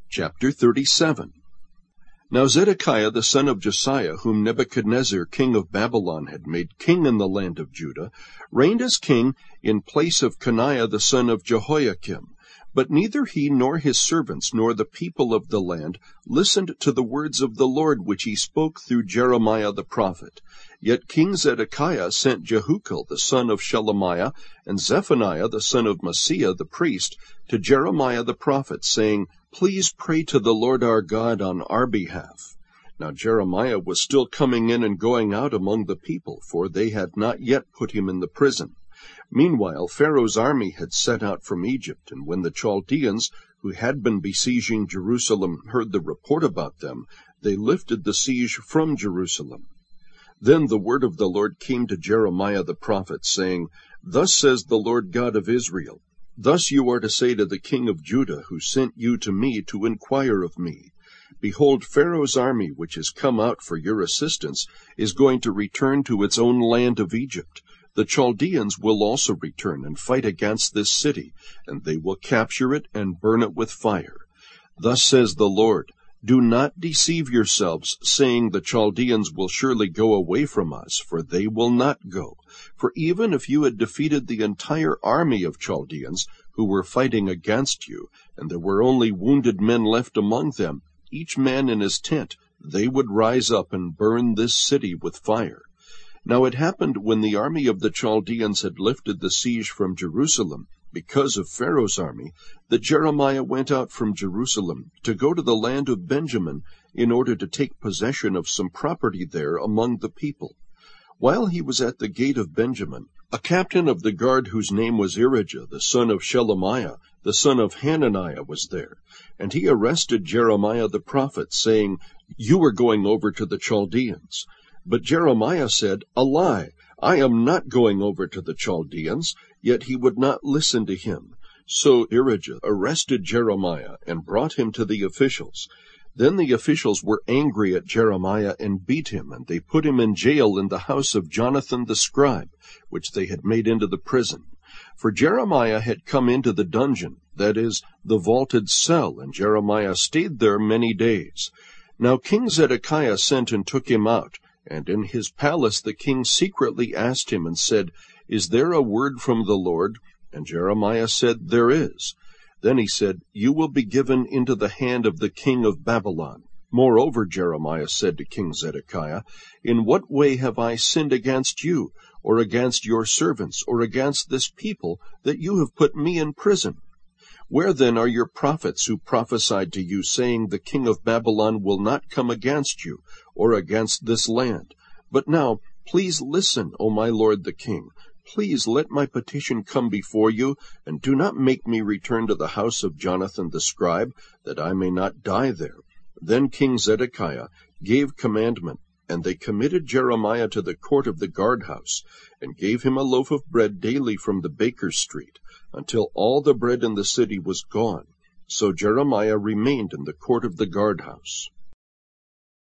Chapter 37. Now Zedekiah the son of Josiah, whom Nebuchadnezzar king of Babylon had made king in the land of Judah, reigned as king in place of Coniah the son of Jehoiakim. But neither he nor his servants nor the people of the land listened to the words of the Lord which he spoke through Jeremiah the prophet. Yet King Zedekiah sent Jehukal the son of Shelemiah and Zephaniah the son of Maaseiah the priest to Jeremiah the prophet, saying, "Please pray to the Lord our God on our behalf." Now Jeremiah was still coming in and going out among the people, for they had not yet put him in the prison. Meanwhile Pharaoh's army had set out from Egypt, and when the Chaldeans, who had been besieging Jerusalem, heard the report about them, they lifted the siege from Jerusalem. Then the word of the Lord came to Jeremiah the prophet, saying, "Thus says the Lord God of Israel, thus you are to say to the king of Judah, who sent you to me to inquire of me, Behold, Pharaoh's army, which has come out for your assistance, is going to return to its own land of Egypt. The Chaldeans will also return and fight against this city, and they will capture it and burn it with fire. Thus says the Lord, do not deceive yourselves, saying the Chaldeans will surely go away from us, for they will not go. For even if you had defeated the entire army of Chaldeans who were fighting against you, and there were only wounded men left among them, each man in his tent, they would rise up and burn this city with fire." Now it happened when the army of the Chaldeans had lifted the siege from Jerusalem, because of Pharaoh's army, that Jeremiah went out from Jerusalem to go to the land of Benjamin in order to take possession of some property there among the people. While he was at the gate of Benjamin, a captain of the guard whose name was Irijah, the son of Shelemiah, the son of Hananiah, was there, and he arrested Jeremiah the prophet, saying, "You are going over to the Chaldeans." But Jeremiah said, "A lie! I am not going over to the Chaldeans." Yet he would not listen to him. So Irijah arrested Jeremiah and brought him to the officials. Then the officials were angry at Jeremiah and beat him, and they put him in jail in the house of Jonathan the scribe, which they had made into the prison. For Jeremiah had come into the dungeon, that is, the vaulted cell, and Jeremiah stayed there many days. Now King Zedekiah sent and took him out, and in his palace the king secretly asked him and said, "Is there a word from the Lord?" And Jeremiah said, "There is." Then he said, "You will be given into the hand of the king of Babylon." Moreover, Jeremiah said to King Zedekiah, "In what way have I sinned against you, or against your servants, or against this people, that you have put me in prison? Where then are your prophets who prophesied to you, saying, The king of Babylon will not come against you, or against this land? But now, please listen, O my lord the king. Please let my petition come before you, and do not make me return to the house of Jonathan the scribe, that I may not die there." Then King Zedekiah gave commandment, and they committed Jeremiah to the court of the guardhouse, and gave him a loaf of bread daily from the baker's street, until all the bread in the city was gone. So Jeremiah remained in the court of the guardhouse.